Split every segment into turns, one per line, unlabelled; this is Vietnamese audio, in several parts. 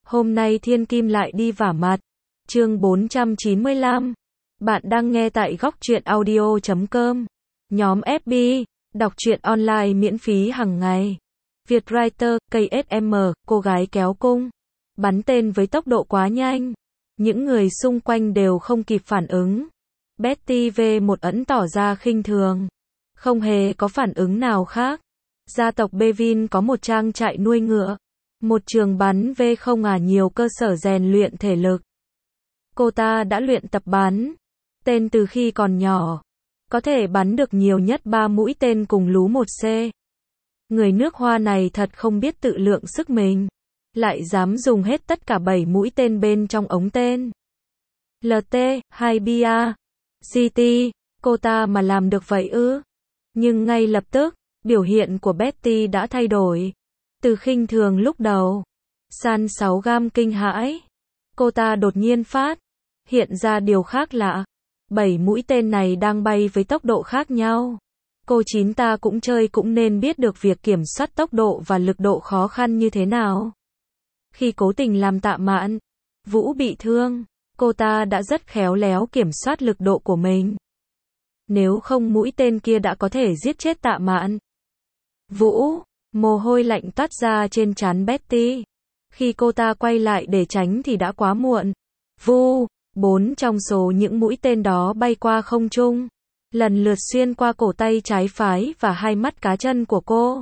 Hôm nay Thiên Kim lại đi vả mặt. Chương 495. Bạn đang nghe tại góc truyện audio.com. Nhóm FB, đọc truyện online miễn phí hàng ngày. Vietwriter, KSM, cô gái kéo cung. Bắn tên với tốc độ quá nhanh. Những người xung quanh đều không kịp phản ứng. Betty V1 ẩn tỏ ra khinh thường. Không hề có phản ứng nào khác. Gia tộc Bevin có một trang trại nuôi ngựa. Một trường bắn V0 nhiều cơ sở rèn luyện thể lực. Cô ta đã luyện tập bắn tên từ khi còn nhỏ. Có thể bắn được nhiều nhất 3 mũi tên cùng lú 1C. Người nước Hoa này thật không biết tự lượng sức mình. Lại dám dùng hết tất cả 7 mũi tên bên trong ống tên. LT, 2BA, GT, cô ta mà làm được vậy ư? Nhưng ngay lập tức, biểu hiện của Betty đã thay đổi. Từ khinh thường lúc đầu, san 6 gam kinh hãi. Cô ta đột nhiên phát hiện ra điều khác lạ. 7 mũi tên này đang bay với tốc độ khác nhau. Cô chín ta cũng chơi cũng nên biết được việc kiểm soát tốc độ và lực độ khó khăn như thế nào. Khi cố tình làm Tạ Mạn Vũ bị thương, cô ta đã rất khéo léo kiểm soát lực độ của mình. Nếu không mũi tên kia đã có thể giết chết Tạ Mạn Vũ. Mồ hôi lạnh toát ra trên trán Betty. Khi cô ta quay lại để tránh thì đã quá muộn. Vu, 4 trong số những mũi tên đó bay qua không trung, lần lượt xuyên qua cổ tay trái phái và hai mắt cá chân của cô.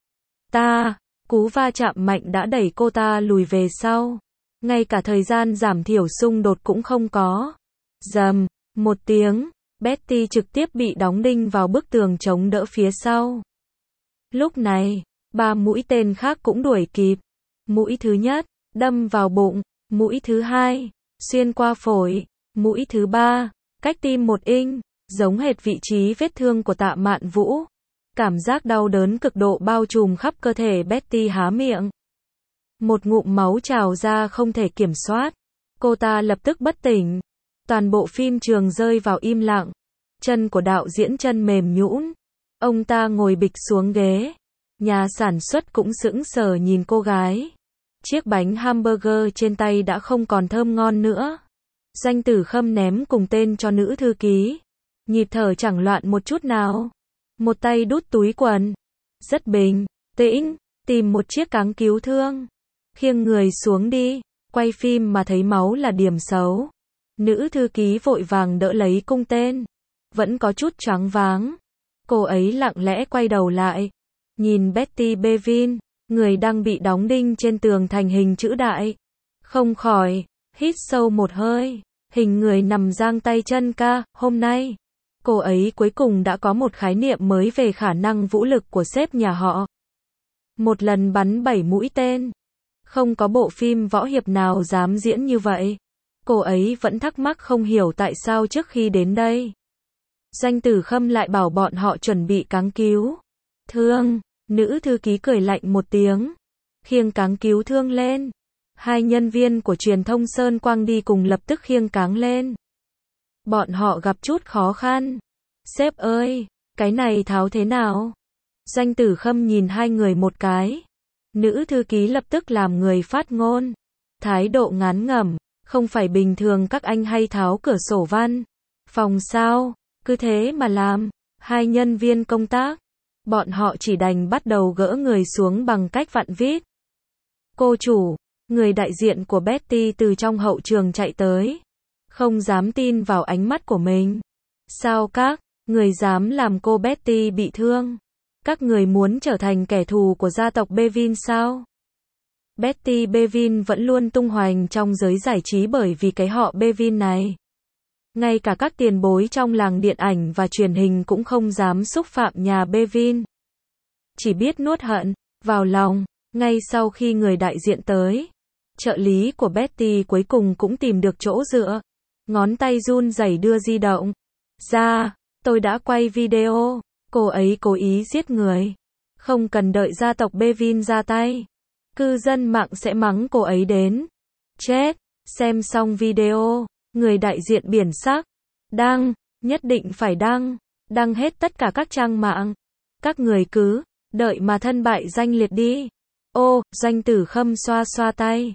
Cú va chạm mạnh đã đẩy cô ta lùi về sau. Ngay cả thời gian giảm thiểu xung đột cũng không có. Rầm, một tiếng, Betty trực tiếp bị đóng đinh vào bức tường chống đỡ phía sau. Lúc này, 3 mũi tên khác cũng đuổi kịp. Mũi thứ nhất, đâm vào bụng. Mũi thứ hai, xuyên qua phổi. Mũi thứ ba, cách tim 1 inch, giống hệt vị trí vết thương của Tạ Mạn Vũ. Cảm giác đau đớn cực độ bao trùm khắp cơ thể Betty há miệng. Một ngụm máu trào ra không thể kiểm soát. Cô ta lập tức bất tỉnh. Toàn bộ phim trường rơi vào im lặng. Chân của đạo diễn chân mềm nhũn. Ông ta ngồi bịch xuống ghế. Nhà sản xuất cũng sững sờ nhìn cô gái. Chiếc bánh hamburger trên tay đã không còn thơm ngon nữa. Doanh Tử Khâm ném cùng tên cho nữ thư ký. Nhịp thở chẳng loạn một chút nào. Một tay đút túi quần. Rất bình tĩnh, tìm một chiếc cáng cứu thương. Khiêng người xuống đi. Quay phim mà thấy máu là điểm xấu. Nữ thư ký vội vàng đỡ lấy cung tên. Vẫn có chút choáng váng. Cô ấy lặng lẽ quay đầu lại. Nhìn Betty Bevin, người đang bị đóng đinh trên tường thành hình chữ đại. Không khỏi hít sâu một hơi. Hình người nằm giang tay chân ca. Hôm nay, cô ấy cuối cùng đã có một khái niệm mới về khả năng vũ lực của sếp nhà họ. Một lần bắn 7 mũi tên. Không có bộ phim võ hiệp nào dám diễn như vậy. Cô ấy vẫn thắc mắc không hiểu tại sao trước khi đến đây, Doanh Tử Khâm lại bảo bọn họ chuẩn bị cáng cứu thương. Nữ thư ký cười lạnh một tiếng. Khiêng cáng cứu thương lên. Hai nhân viên của truyền thông Sơn Quang đi cùng lập tức khiêng cáng lên. Bọn họ gặp chút khó khăn. Sếp ơi, cái này tháo thế nào? Doanh Tử Khâm nhìn hai người một cái. Nữ thư ký lập tức làm người phát ngôn. Thái độ ngán ngẩm. Không phải bình thường các anh hay tháo cửa sổ văn phòng sao? Cứ thế mà làm. Hai nhân viên công tác. Bọn họ chỉ đành bắt đầu gỡ người xuống bằng cách vặn vít. Cô chủ, người đại diện của Betty từ trong hậu trường chạy tới. Không dám tin vào ánh mắt của mình. Sao các người dám làm cô Betty bị thương? Các người muốn trở thành kẻ thù của gia tộc Bevin sao? Betty Bevin vẫn luôn tung hoành trong giới giải trí bởi vì cái họ Bevin này. Ngay cả các tiền bối trong làng điện ảnh và truyền hình cũng không dám xúc phạm nhà Bevin. Chỉ biết nuốt hận vào lòng. Ngay sau khi người đại diện tới, trợ lý của Betty cuối cùng cũng tìm được chỗ dựa. Ngón tay run rẩy đưa di động ra. Tôi đã quay video. Cô ấy cố ý giết người. Không cần đợi gia tộc Bevin ra tay. Cư dân mạng sẽ mắng cô ấy đến chết. Xem xong video, người đại diện biển sắc. Đăng, nhất định phải đăng. Đăng hết tất cả các trang mạng. Các người cứ đợi mà thân bại danh liệt đi. Ô, Doanh Tử Khâm xoa xoa tay.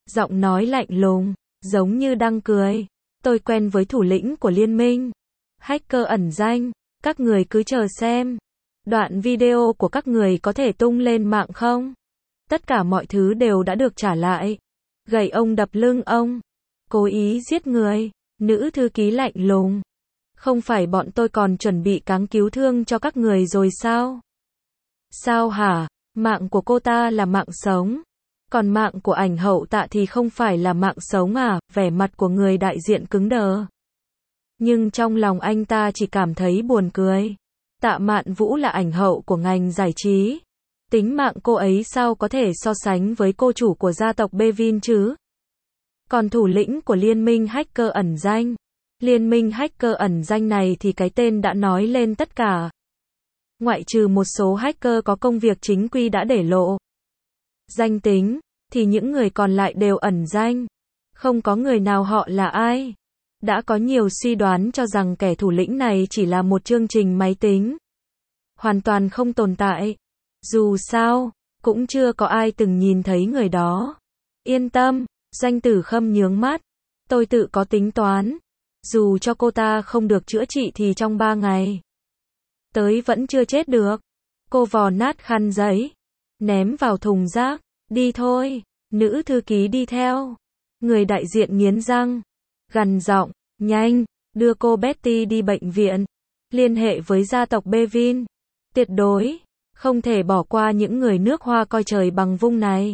Giọng nói lạnh lùng, giống như đang cười. Tôi quen với thủ lĩnh của liên minh. Hacker ẩn danh, các người cứ chờ xem. Đoạn video của các người có thể tung lên mạng không? Tất cả mọi thứ đều đã được trả lại. Gậy ông đập lưng ông. Cố ý giết người. Nữ thư ký lạnh lùng. Không phải bọn tôi còn chuẩn bị cáng cứu thương cho các người rồi sao? Sao hả? Mạng của cô ta là mạng sống. Còn mạng của ảnh hậu Tạ thì không phải là mạng sống à? Vẻ mặt của người đại diện cứng đờ. Nhưng trong lòng anh ta chỉ cảm thấy buồn cười. Tạ Mạn Vũ là ảnh hậu của ngành giải trí. Tính mạng cô ấy sao có thể so sánh với cô chủ của gia tộc Bevin chứ? Còn thủ lĩnh của liên minh hacker ẩn danh. Liên minh hacker ẩn danh này thì cái tên đã nói lên tất cả. Ngoại trừ một số hacker có công việc chính quy đã để lộ danh tính, thì những người còn lại đều ẩn danh. Không có người nào họ là ai. Đã có nhiều suy đoán cho rằng kẻ thủ lĩnh này chỉ là một chương trình máy tính. Hoàn toàn không tồn tại. Dù sao, cũng chưa có ai từng nhìn thấy người đó. Yên tâm, Doanh Tử Khâm nhướng mắt. Tôi tự có tính toán. Dù cho cô ta không được chữa trị thì trong 3 ngày tới vẫn chưa chết được. Cô vò nát khăn giấy, ném vào thùng rác. Đi thôi. Nữ thư ký đi theo. Người đại diện nghiến răng, gằn giọng, nhanh, đưa cô Betty đi bệnh viện. Liên hệ với gia tộc Bevin. Tuyệt đối không thể bỏ qua những người nước Hoa coi trời bằng vung này.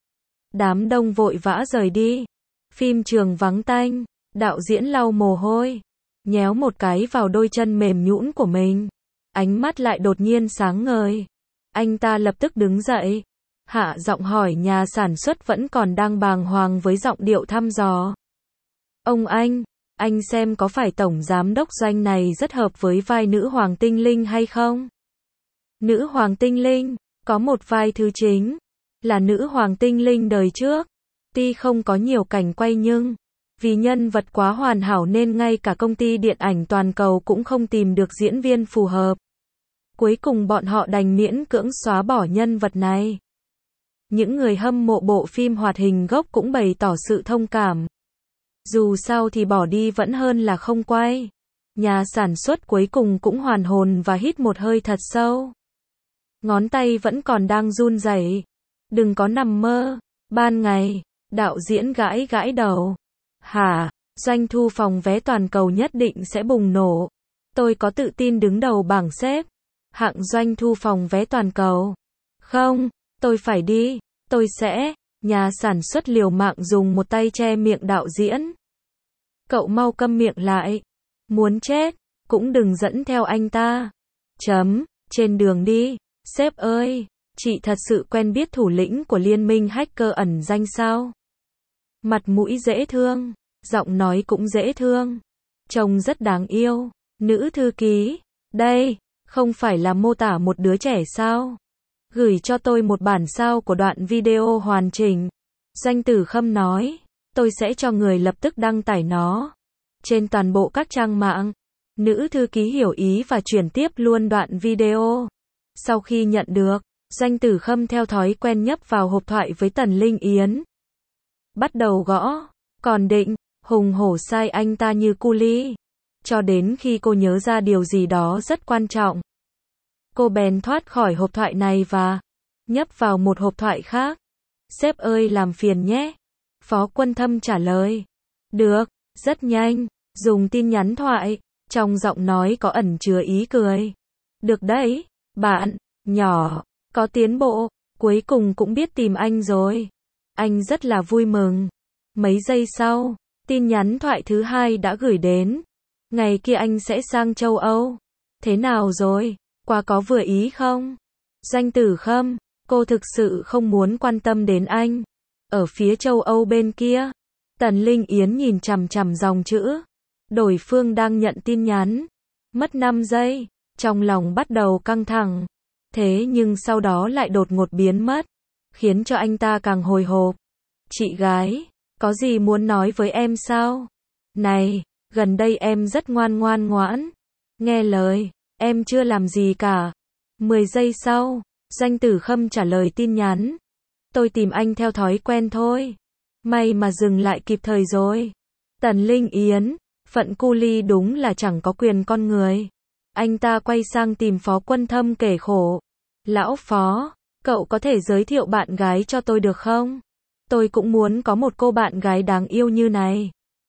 Đám đông vội vã rời đi. Phim trường vắng tanh. Đạo diễn lau mồ hôi, nhéo một cái vào đôi chân mềm nhũn của mình. Ánh mắt lại đột nhiên sáng ngời. Anh ta lập tức đứng dậy, hạ giọng hỏi nhà sản xuất vẫn còn đang bàng hoàng với giọng điệu thăm dò. Ông anh xem có phải tổng giám đốc Doanh này rất hợp với vai nữ hoàng tinh linh hay không? Nữ hoàng tinh linh, có một vai thứ chính, là nữ hoàng tinh linh đời trước. Tuy không có nhiều cảnh quay nhưng vì nhân vật quá hoàn hảo nên ngay cả công ty điện ảnh toàn cầu cũng không tìm được diễn viên phù hợp. Cuối cùng bọn họ đành miễn cưỡng xóa bỏ nhân vật này. Những người hâm mộ bộ phim hoạt hình gốc cũng bày tỏ sự thông cảm. Dù sao thì bỏ đi vẫn hơn là không quay. Nhà sản xuất cuối cùng cũng hoàn hồn và hít một hơi thật sâu. Ngón tay vẫn còn đang run rẩy. Đừng có nằm mơ. Ban ngày, đạo diễn gãi gãi đầu. Hả, doanh thu phòng vé toàn cầu nhất định sẽ bùng nổ. Tôi có tự tin đứng đầu bảng xếp hạng doanh thu phòng vé toàn cầu. Không, tôi phải đi, tôi sẽ. Nhà sản xuất liều mạng dùng một tay che miệng đạo diễn. Cậu mau câm miệng lại. Muốn chết, cũng đừng dẫn theo anh ta. Trên đường đi. Sếp ơi, chị thật sự quen biết thủ lĩnh của liên minh hacker ẩn danh sao? Mặt mũi dễ thương, giọng nói cũng dễ thương, trông rất đáng yêu. Nữ thư ký, đây, không phải là mô tả một đứa trẻ sao? Gửi cho tôi một bản sao của đoạn video hoàn chỉnh. Doanh Tử Khâm nói, tôi sẽ cho người lập tức đăng tải nó trên toàn bộ các trang mạng. Nữ thư ký hiểu ý và chuyển tiếp luôn đoạn video. Sau khi nhận được, Doanh Tử Khâm theo thói quen nhấp vào hộp thoại với Tần Linh Yến. Bắt đầu gõ, còn định hùng hổ sai anh ta như cu li. Cho đến khi cô nhớ ra điều gì đó rất quan trọng. Cô bèn thoát khỏi hộp thoại này và nhấp vào một hộp thoại khác. Sếp ơi làm phiền nhé. Phó Quân Thâm trả lời. Được, rất nhanh, dùng tin nhắn thoại, trong giọng nói có ẩn chứa ý cười. Được đấy, bạn nhỏ, có tiến bộ, cuối cùng cũng biết tìm anh rồi. Anh rất là vui mừng. Mấy giây sau, tin nhắn thoại thứ hai đã gửi đến. Ngày kia anh sẽ sang châu Âu. Thế nào rồi? Qua có vừa ý không? Doanh Tử Khâm, cô thực sự không muốn quan tâm đến anh. Ở phía châu Âu bên kia, Tần Linh Yến nhìn chằm chằm dòng chữ. Đối phương đang nhận tin nhắn. Mất 5 giây, trong lòng bắt đầu căng thẳng. Thế nhưng sau đó lại đột ngột biến mất, khiến cho anh ta càng hồi hộp. Chị gái, có gì muốn nói với em sao? Này, gần đây em rất ngoan ngoãn. Nghe lời, em chưa làm gì cả. 10 giây sau, Doanh Tử Khâm trả lời tin nhắn. Tôi tìm anh theo thói quen thôi. May mà dừng lại kịp thời rồi. Tần Linh Yến, phận cu ly đúng là chẳng có quyền con người. Anh ta quay sang tìm Phó Quân Thâm kể khổ. Lão Phó, cậu có thể giới thiệu bạn gái cho tôi được không? Tôi cũng muốn có một cô bạn gái đáng yêu như này.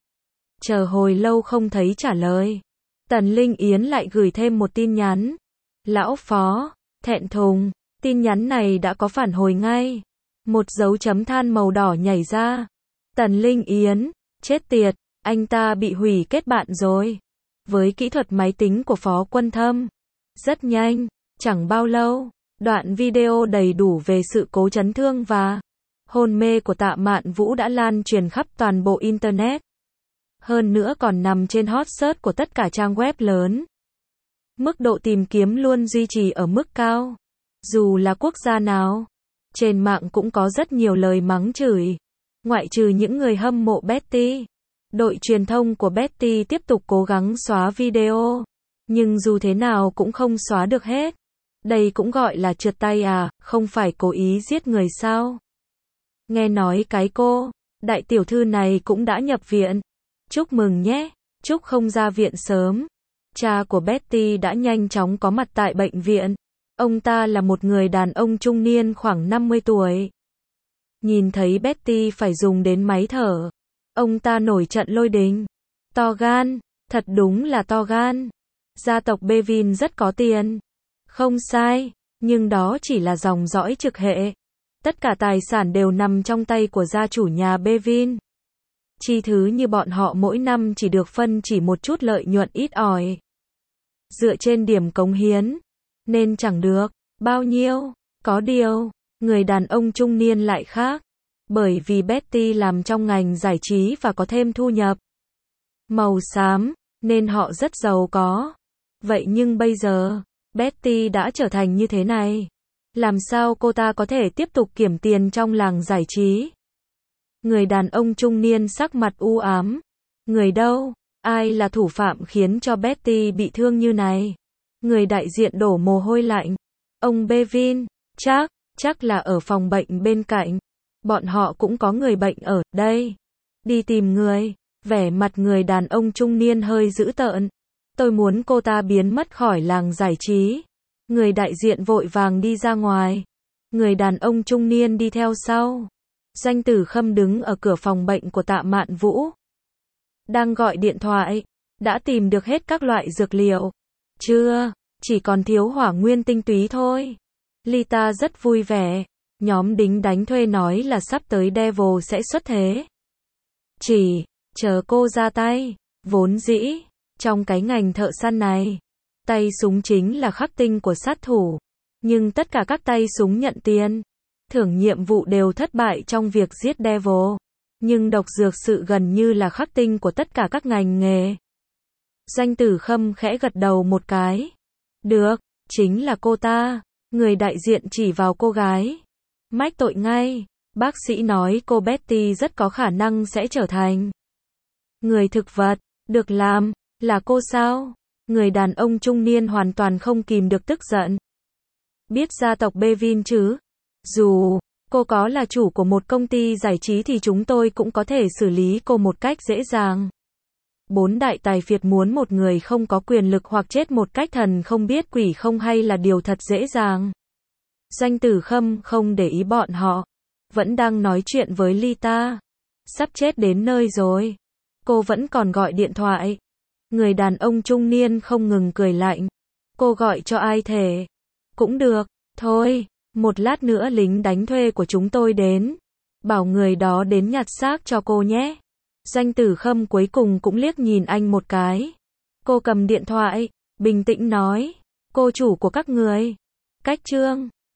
Chờ hồi lâu không thấy trả lời. Tần Linh Yến lại gửi thêm một tin nhắn. Lão Phó, thẹn thùng, tin nhắn này đã có phản hồi ngay. Một dấu chấm than màu đỏ nhảy ra. Tần Linh Yến, chết tiệt, anh ta bị hủy kết bạn rồi. Với kỹ thuật máy tính của Phó Quân Thâm, rất nhanh, chẳng bao lâu, đoạn video đầy đủ về sự cố chấn thương và hôn mê của Tạ Mạn Vũ đã lan truyền khắp toàn bộ Internet. Hơn nữa còn nằm trên hot search của tất cả trang web lớn. Mức độ tìm kiếm luôn duy trì ở mức cao. Dù là quốc gia nào, trên mạng cũng có rất nhiều lời mắng chửi. Ngoại trừ những người hâm mộ Betty, đội truyền thông của Betty tiếp tục cố gắng xóa video. Nhưng dù thế nào cũng không xóa được hết. Đây cũng gọi là trượt tay à, không phải cố ý giết người sao? Nghe nói cái cô, đại tiểu thư này cũng đã nhập viện. Chúc mừng nhé, chúc không ra viện sớm. Cha của Betty đã nhanh chóng có mặt tại bệnh viện. Ông ta là một người đàn ông trung niên khoảng 50 tuổi. Nhìn thấy Betty phải dùng đến máy thở, ông ta nổi trận lôi đình. To gan, thật đúng là to gan. Gia tộc Bevin rất có tiền. Không sai, nhưng đó chỉ là dòng dõi trực hệ. Tất cả tài sản đều nằm trong tay của gia chủ nhà Bevin. Chi thứ như bọn họ mỗi năm chỉ được phân chỉ một chút lợi nhuận ít ỏi. Dựa trên điểm cống hiến, nên chẳng được bao nhiêu. Có điều, người đàn ông trung niên lại khác. Bởi vì Betty làm trong ngành giải trí và có thêm thu nhập màu xám, nên họ rất giàu có. Vậy nhưng bây giờ, Betty đã trở thành như thế này. Làm sao cô ta có thể tiếp tục kiếm tiền trong làng giải trí? Người đàn ông trung niên sắc mặt u ám. Người đâu? Ai là thủ phạm khiến cho Betty bị thương như này? Người đại diện đổ mồ hôi lạnh. Ông Bevin, chắc là ở phòng bệnh bên cạnh. Bọn họ cũng có người bệnh ở đây. Đi tìm người. Vẻ mặt người đàn ông trung niên hơi dữ tợn. Tôi muốn cô ta biến mất khỏi làng giải trí. Người đại diện vội vàng đi ra ngoài. Người đàn ông trung niên đi theo sau. Doanh Tử Khâm đứng ở cửa phòng bệnh của Tạ Mạn Vũ. Đang gọi điện thoại. Đã tìm được hết các loại dược liệu. Chưa, chỉ còn thiếu hỏa nguyên tinh túy thôi. Lita rất vui vẻ. Nhóm đính đánh thuê nói là sắp tới Devil sẽ xuất thế. Chỉ chờ cô ra tay. Vốn dĩ, trong cái ngành thợ săn này, tay súng chính là khắc tinh của sát thủ. Nhưng tất cả các tay súng nhận tiền thưởng nhiệm vụ đều thất bại trong việc giết Devil. Nhưng độc dược sự gần như là khắc tinh của tất cả các ngành nghề. Doanh Tử Khâm khẽ gật đầu một cái. Được, chính là cô ta. Người đại diện chỉ vào cô gái. Mách tội ngay. Bác sĩ nói cô Betty rất có khả năng sẽ trở thành người thực vật. Được làm, là cô sao? Người đàn ông trung niên hoàn toàn không kìm được tức giận. Biết gia tộc Bevin chứ? Dù cô có là chủ của một công ty giải trí thì chúng tôi cũng có thể xử lý cô một cách dễ dàng. 4 đại tài phiệt muốn một người không có quyền lực hoặc chết một cách thần không biết quỷ không hay là điều thật dễ dàng. Doanh Tử Khâm không để ý bọn họ. Vẫn đang nói chuyện với Lita. Sắp chết đến nơi rồi. Cô vẫn còn gọi điện thoại. Người đàn ông trung niên không ngừng cười lạnh. Cô gọi cho ai thể? Cũng được, thôi, một lát nữa lính đánh thuê của chúng tôi đến. Bảo người đó đến nhặt xác cho cô nhé. Doanh Tử Khâm cuối cùng cũng liếc nhìn anh một cái. Cô cầm điện thoại, bình tĩnh nói. Cô chủ của các người. Cách trương.